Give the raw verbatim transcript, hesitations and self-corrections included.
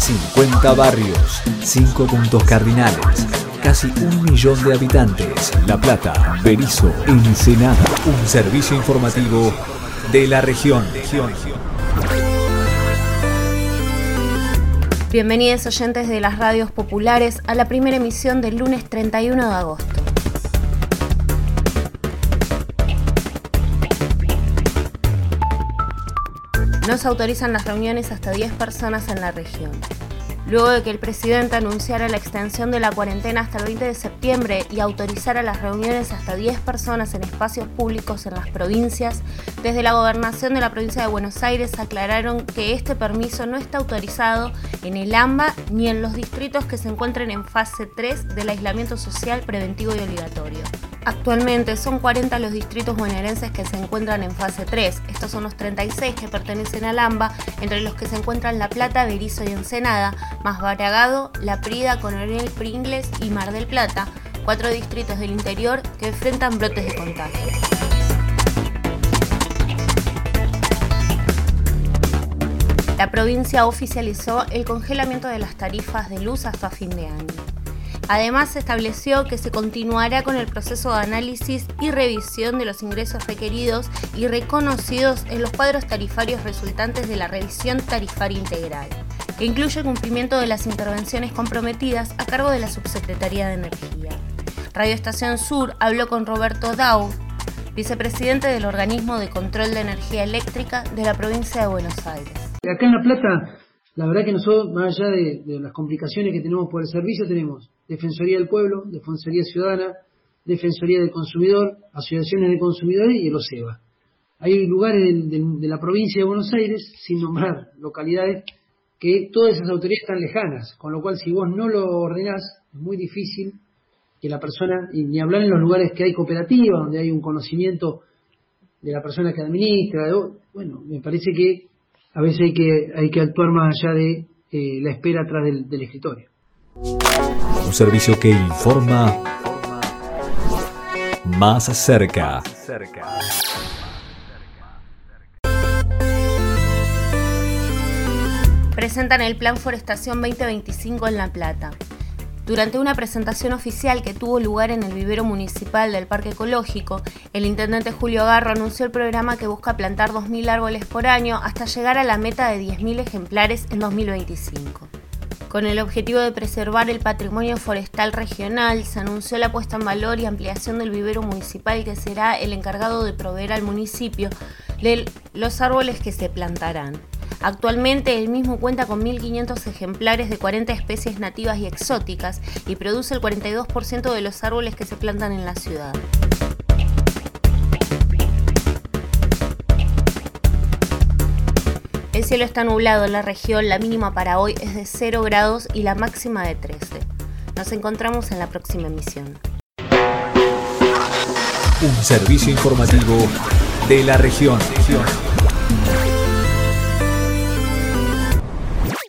cincuenta barrios, cinco puntos cardinales, casi un millón de habitantes. La Plata, Berisso, Ensenada. Un servicio informativo de la región. Bienvenidos oyentes de las radios populares a la primera emisión del lunes treinta y uno de agosto. No se autorizan las reuniones hasta diez personas en la región. Luego de que el presidente anunciara la extensión de la cuarentena hasta el veinte de septiembre y autorizara las reuniones hasta diez personas en espacios públicos en las provincias, desde la Gobernación de la provincia de Buenos Aires aclararon que este permiso no está autorizado en el AMBA ni en los distritos que se encuentren en fase tres del aislamiento social preventivo y obligatorio. Actualmente son cuarenta los distritos bonaerenses que se encuentran en fase tres. Estos son los treinta y seis que pertenecen al AMBA, entre los que se encuentran La Plata, Berisso y Ensenada, más Baragado, La Prida, Coronel Pringles y Mar del Plata, cuatro distritos del interior que enfrentan brotes de contagio. La provincia oficializó el congelamiento de las tarifas de luz hasta fin de año. Además, se estableció que se continuará con el proceso de análisis y revisión de los ingresos requeridos y reconocidos en los cuadros tarifarios resultantes de la revisión tarifaria integral, que incluye el cumplimiento de las intervenciones comprometidas a cargo de la Subsecretaría de Energía. Radio Estación Sur habló con Roberto Dau, vicepresidente del Organismo de Control de Energía Eléctrica de la provincia de Buenos Aires. Acá en La Plata, la verdad que nosotros, más allá de, de las complicaciones que tenemos por el servicio, tenemos Defensoría del Pueblo, Defensoría Ciudadana, Defensoría del Consumidor, Asociaciones de Consumidores y el OSEBA. Hay lugares de, de, de la provincia de Buenos Aires, sin nombrar localidades, que todas esas autoridades están lejanas, con lo cual si vos no lo ordenás, es muy difícil que la persona, y ni hablar en los lugares que hay cooperativas, donde hay un conocimiento de la persona que administra, bueno, me parece que a veces hay que, hay que actuar más allá de eh, la espera atrás del, del escritorio. Un servicio que informa más cerca. Presentan el Plan Forestación veinte veinticinco en La Plata. Durante una presentación oficial que tuvo lugar en el vivero municipal del Parque Ecológico, el intendente Julio Garro anunció el programa que busca plantar dos mil árboles por año hasta llegar a la meta de diez mil ejemplares en dos mil veinticinco. Con el objetivo de preservar el patrimonio forestal regional, se anunció la puesta en valor y ampliación del vivero municipal, que será el encargado de proveer al municipio de los árboles que se plantarán. Actualmente el mismo cuenta con mil quinientos ejemplares de cuarenta especies nativas y exóticas y produce el cuarenta y dos por ciento de los árboles que se plantan en la ciudad. El cielo está nublado en la región, la mínima para hoy es de cero grados y la máxima de trece. Nos encontramos en la próxima emisión. Un servicio informativo de la región.